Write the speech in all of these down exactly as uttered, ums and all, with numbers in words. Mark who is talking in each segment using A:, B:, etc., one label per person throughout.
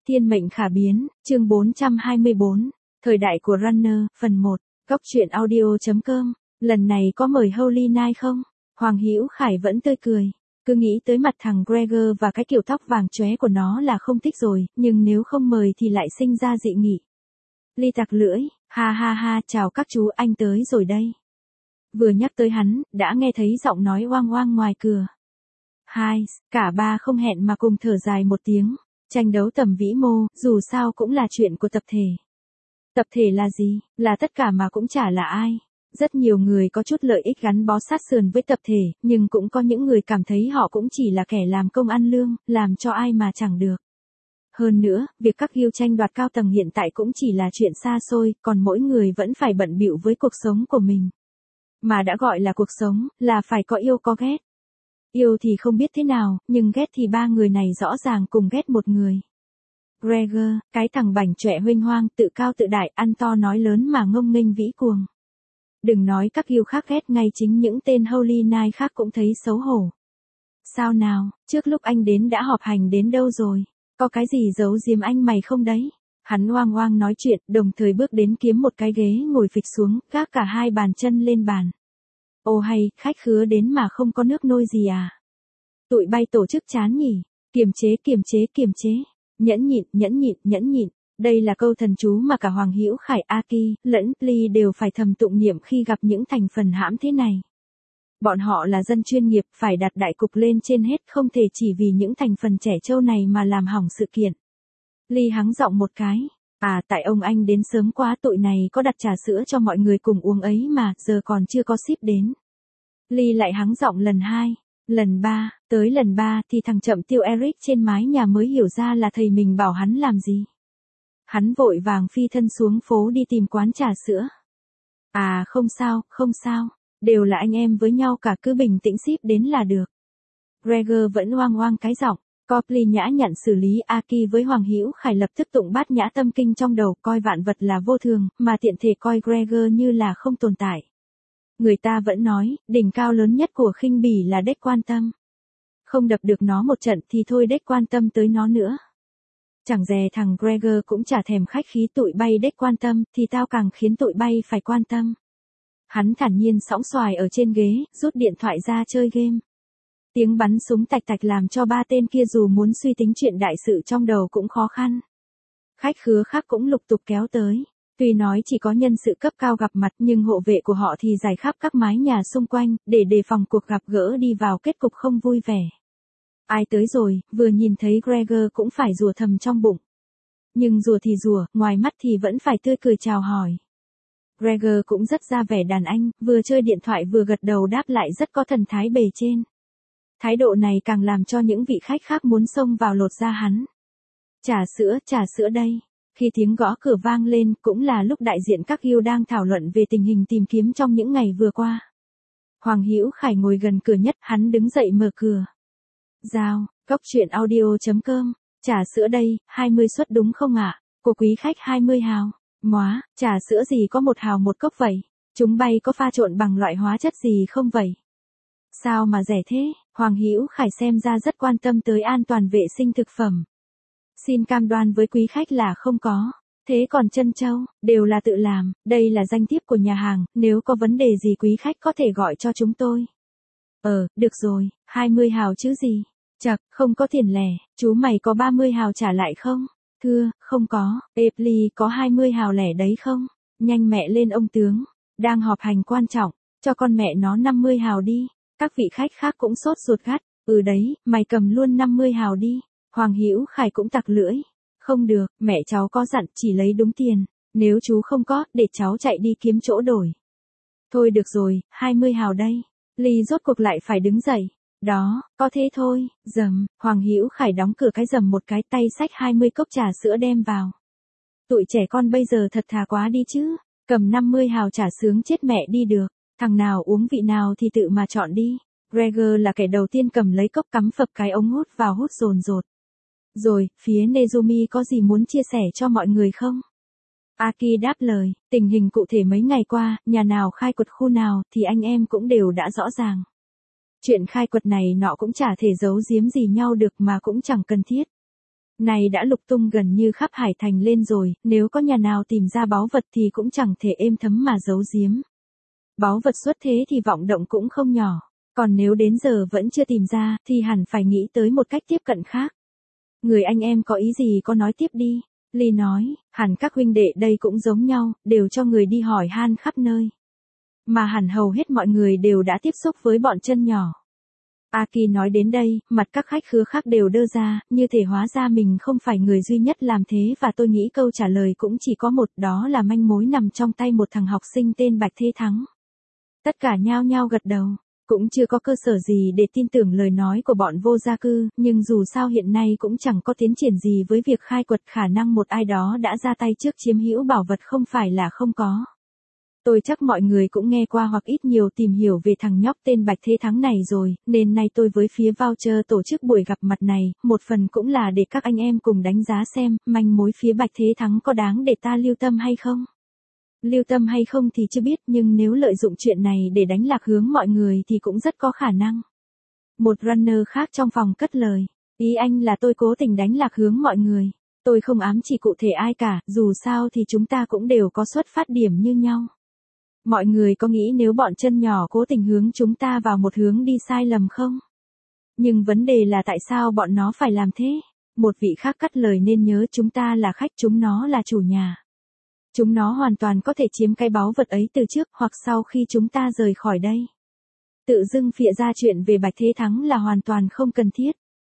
A: Thiên mệnh khả biến, chương bốn trăm hai mươi bốn, thời đại của Runner, phần một, góc truyện audio chấm com, lần này có mời Holy Night không? Hoàng Hữu Khải vẫn tươi cười, cứ nghĩ tới mặt thằng Gregor và cái kiểu tóc vàng chóe của nó là không thích rồi, nhưng nếu không mời thì lại sinh ra dị nghị. Ly tặc lưỡi, ha ha ha, chào các chú, anh tới rồi đây. Vừa nhắc tới hắn, đã nghe thấy giọng nói oang oang ngoài cửa. Hai, cả ba không hẹn mà cùng thở dài một tiếng. Tranh đấu tầm vĩ mô, dù sao cũng là chuyện của tập thể. Tập thể là gì? Là tất cả mà cũng chả là ai. Rất nhiều người có chút lợi ích gắn bó sát sườn với tập thể, nhưng cũng có những người cảm thấy họ cũng chỉ là kẻ làm công ăn lương, làm cho ai mà chẳng được. Hơn nữa, việc các guild tranh đoạt cao tầng hiện tại cũng chỉ là chuyện xa xôi, còn mỗi người vẫn phải bận bịu với cuộc sống của mình. Mà đã gọi là cuộc sống, là phải có yêu có ghét. Yêu thì không biết thế nào, nhưng ghét thì ba người này rõ ràng cùng ghét một người. Gregor, cái thằng bảnh chọe huênh hoang, tự cao tự đại, ăn to nói lớn mà ngông nghênh vĩ cuồng. Đừng nói các guild khác ghét, ngay chính những tên Holy Night khác cũng thấy xấu hổ. Sao nào, trước lúc anh đến đã họp hành đến đâu rồi? Có cái gì giấu giếm anh mày không đấy? Hắn oang oang nói chuyện, đồng thời bước đến kiếm một cái ghế ngồi phịch xuống, gác cả hai bàn chân lên bàn. Ô hay, khách khứa đến mà không có nước nôi gì à? Tụi bay tổ chức chán nhỉ? Kiềm chế, kiềm chế, kiềm chế. Nhẫn nhịn, nhẫn nhịn, nhẫn nhịn. Đây là câu thần chú mà cả Hoàng Hữu Khải, Aki, lẫn Ly đều phải thầm tụng niệm khi gặp những thành phần hãm thế này. Bọn họ là dân chuyên nghiệp, phải đặt đại cục lên trên hết, không thể chỉ vì những thành phần trẻ trâu này mà làm hỏng sự kiện. Ly hắng giọng một cái. À, tại ông anh đến sớm quá, tụi này có đặt trà sữa cho mọi người cùng uống ấy mà, giờ còn chưa có ship đến. Ly lại hắng giọng lần hai, lần ba, tới lần ba thì thằng chậm tiêu Eric trên mái nhà mới hiểu ra là thầy mình bảo hắn làm gì. Hắn vội vàng phi thân xuống phố đi tìm quán trà sữa. À không sao, không sao, đều là anh em với nhau cả, cứ bình tĩnh ship đến là được. Gregor vẫn oang oang cái giọng. Copley nhã nhặn xử lý Aki với Hoàng Hữu Khải, lập tức tụng bát nhã tâm kinh trong đầu, coi vạn vật là vô thường, mà tiện thể coi Gregor như là không tồn tại. Người ta vẫn nói, đỉnh cao lớn nhất của khinh bỉ là đếch quan tâm. Không đập được nó một trận thì thôi đếch quan tâm tới nó nữa. Chẳng dè thằng Gregor cũng chả thèm khách khí, tụi bay đếch quan tâm, thì tao càng khiến tụi bay phải quan tâm. Hắn thản nhiên sõng xoài ở trên ghế, rút điện thoại ra chơi game. Tiếng bắn súng tạch tạch làm cho ba tên kia dù muốn suy tính chuyện đại sự trong đầu cũng khó khăn. Khách khứa khác cũng lục tục kéo tới. Tuy nói chỉ có nhân sự cấp cao gặp mặt, nhưng hộ vệ của họ thì rải khắp các mái nhà xung quanh, để đề phòng cuộc gặp gỡ đi vào kết cục không vui vẻ. Ai tới rồi, vừa nhìn thấy Gregor cũng phải rủa thầm trong bụng. Nhưng rủa thì rủa, ngoài mắt thì vẫn phải tươi cười chào hỏi. Gregor cũng rất ra vẻ đàn anh, vừa chơi điện thoại vừa gật đầu đáp lại rất có thần thái bề trên. Thái độ này càng làm cho những vị khách khác muốn xông vào lột da hắn. Trà sữa, trà sữa đây. Khi tiếng gõ cửa vang lên, cũng là lúc đại diện các guild đang thảo luận về tình hình tìm kiếm trong những ngày vừa qua. Hoàng Hữu Khải ngồi gần cửa nhất, hắn đứng dậy mở cửa. Giao, góc truyện audio chấm com, trà sữa đây, hai mươi suất đúng không ạ? Của quý khách hai mươi hào. Móa, trà sữa gì có một hào một cốc vậy? Chúng bay có pha trộn bằng loại hóa chất gì không vậy? Sao mà rẻ thế? Hoàng Hữu Khải xem ra rất quan tâm tới an toàn vệ sinh thực phẩm. Xin cam đoan với quý khách là không có. Thế còn trân châu, đều là tự làm, đây là danh thiếp của nhà hàng, nếu có vấn đề gì quý khách có thể gọi cho chúng tôi. Ờ, được rồi, hai mươi hào chứ gì. Chật, không có tiền lẻ, chú mày có ba mươi hào trả lại không? Thưa, không có, Epli có hai mươi hào lẻ đấy không? Nhanh mẹ lên ông tướng, đang họp hành quan trọng, cho con mẹ nó năm mươi hào đi. Các vị khách khác cũng sốt ruột gắt, ừ đấy, mày cầm luôn năm mươi hào đi. Hoàng Hữu Khải cũng tặc lưỡi. Không được, mẹ cháu có dặn chỉ lấy đúng tiền, nếu chú không có, để cháu chạy đi kiếm chỗ đổi. Thôi được rồi, hai mươi hào đây. Ly rốt cuộc lại phải đứng dậy. Đó, có thế thôi, dầm, Hoàng Hữu Khải đóng cửa cái dầm một cái, tay xách hai mươi cốc trà sữa đem vào. Tụi trẻ con bây giờ thật thà quá đi chứ, cầm năm mươi hào trà sướng chết mẹ đi được. Thằng nào uống vị nào thì tự mà chọn đi. Gregor là kẻ đầu tiên cầm lấy cốc cắm phập cái ống hút vào hút dồn dột. Rồi, phía Nezumi có gì muốn chia sẻ cho mọi người không? Aki đáp lời, tình hình cụ thể mấy ngày qua, nhà nào khai quật khu nào thì anh em cũng đều đã rõ ràng. Chuyện khai quật này nọ cũng chả thể giấu giếm gì nhau được mà cũng chẳng cần thiết. Này đã lục tung gần như khắp hải thành lên rồi, nếu có nhà nào tìm ra báu vật thì cũng chẳng thể êm thấm mà giấu giếm. Báu vật xuất thế thì vọng động cũng không nhỏ, còn nếu đến giờ vẫn chưa tìm ra thì hẳn phải nghĩ tới một cách tiếp cận khác. Người anh em có ý gì có nói tiếp đi. Ly nói, hẳn các huynh đệ đây cũng giống nhau, đều cho người đi hỏi han khắp nơi. Mà hẳn hầu hết mọi người đều đã tiếp xúc với bọn chân nhỏ. Aki nói đến đây, mặt các khách khứa khác đều đơ ra, như thể hóa ra mình không phải người duy nhất làm thế và tôi nghĩ câu trả lời cũng chỉ có một, đó là manh mối nằm trong tay một thằng học sinh tên Bạch Thế Thắng. Tất cả nhao nhao gật đầu, cũng chưa có cơ sở gì để tin tưởng lời nói của bọn vô gia cư, nhưng dù sao hiện nay cũng chẳng có tiến triển gì với việc khai quật khả năng một ai đó đã ra tay trước chiếm hữu bảo vật không phải là không có. Tôi chắc mọi người cũng nghe qua hoặc ít nhiều tìm hiểu về thằng nhóc tên Bạch Thế Thắng này rồi, nên nay tôi với phía voucher tổ chức buổi gặp mặt này, một phần cũng là để các anh em cùng đánh giá xem, manh mối phía Bạch Thế Thắng có đáng để ta lưu tâm hay không. Lưu tâm hay không thì chưa biết, nhưng nếu lợi dụng chuyện này để đánh lạc hướng mọi người thì cũng rất có khả năng. Một runner khác trong phòng cất lời, ý anh là tôi cố tình đánh lạc hướng mọi người. Tôi không ám chỉ cụ thể ai cả, dù sao thì chúng ta cũng đều có xuất phát điểm như nhau. Mọi người có nghĩ nếu bọn chân nhỏ cố tình hướng chúng ta vào một hướng đi sai lầm không? Nhưng vấn đề là tại sao bọn nó phải làm thế? Một vị khác cắt lời, nên nhớ chúng ta là khách, chúng nó là chủ nhà. Chúng nó hoàn toàn có thể chiếm cái báu vật ấy từ trước hoặc sau khi chúng ta rời khỏi đây. Tự dưng phịa ra chuyện về Bạch Thế Thắng là hoàn toàn không cần thiết.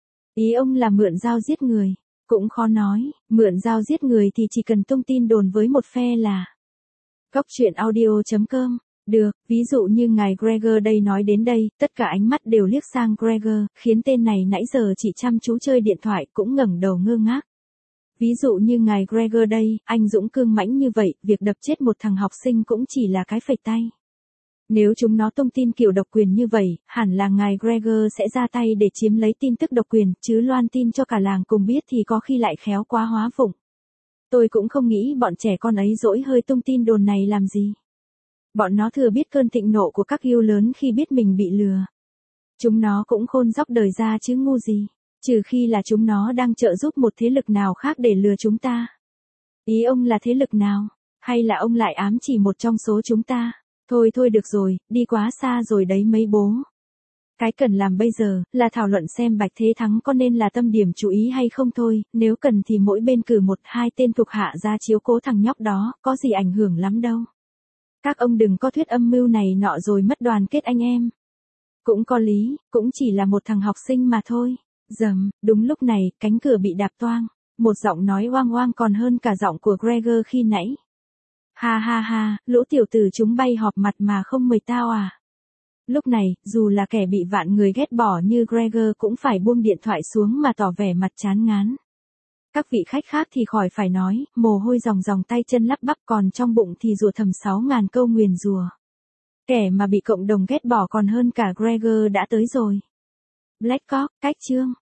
A: Ý ông là mượn dao giết người. Cũng khó nói, mượn dao giết người thì chỉ cần tung tin đồn với một phe là. Góc truyện audio chấm com. Được, ví dụ như ngài Gregor đây nói đến đây, tất cả ánh mắt đều liếc sang Gregor, khiến tên này nãy giờ chỉ chăm chú chơi điện thoại cũng ngẩng đầu ngơ ngác. Ví dụ như ngài Gregor đây, anh dũng cương mãnh như vậy, việc đập chết một thằng học sinh cũng chỉ là cái phẩy tay. Nếu chúng nó tung tin kiểu độc quyền như vậy, hẳn là ngài Gregor sẽ ra tay để chiếm lấy tin tức độc quyền, chứ loan tin cho cả làng cùng biết thì có khi lại khéo quá hóa vụng. Tôi cũng không nghĩ bọn trẻ con ấy dỗi hơi tung tin đồn này làm gì. Bọn nó thừa biết cơn thịnh nộ của các yêu lớn khi biết mình bị lừa. Chúng nó cũng khôn dóc đời ra chứ ngu gì. Trừ khi là chúng nó đang trợ giúp một thế lực nào khác để lừa chúng ta. Ý ông là thế lực nào? Hay là ông lại ám chỉ một trong số chúng ta? Thôi thôi được rồi, đi quá xa rồi đấy mấy bố. Cái cần làm bây giờ là thảo luận xem Bạch Thế Thắng có nên là tâm điểm chú ý hay không thôi, nếu cần thì mỗi bên cử một hai tên thuộc hạ ra chiếu cố thằng nhóc đó, có gì ảnh hưởng lắm đâu. Các ông đừng có thuyết âm mưu này nọ rồi mất đoàn kết anh em. Cũng có lý, cũng chỉ là một thằng học sinh mà thôi. Dầm, đúng lúc này, cánh cửa bị đạp toang. Một giọng nói oang oang còn hơn cả giọng của Gregor khi nãy. Ha ha ha, lũ tiểu tử chúng bay họp mặt mà không mời tao à. Lúc này, dù là kẻ bị vạn người ghét bỏ như Gregor cũng phải buông điện thoại xuống mà tỏ vẻ mặt chán ngán. Các vị khách khác thì khỏi phải nói, mồ hôi ròng ròng tay chân lắp bắp, còn trong bụng thì rủa thầm sáu ngàn câu nguyền rủa. Kẻ mà bị cộng đồng ghét bỏ còn hơn cả Gregor đã tới rồi. Black Cock, cách chương.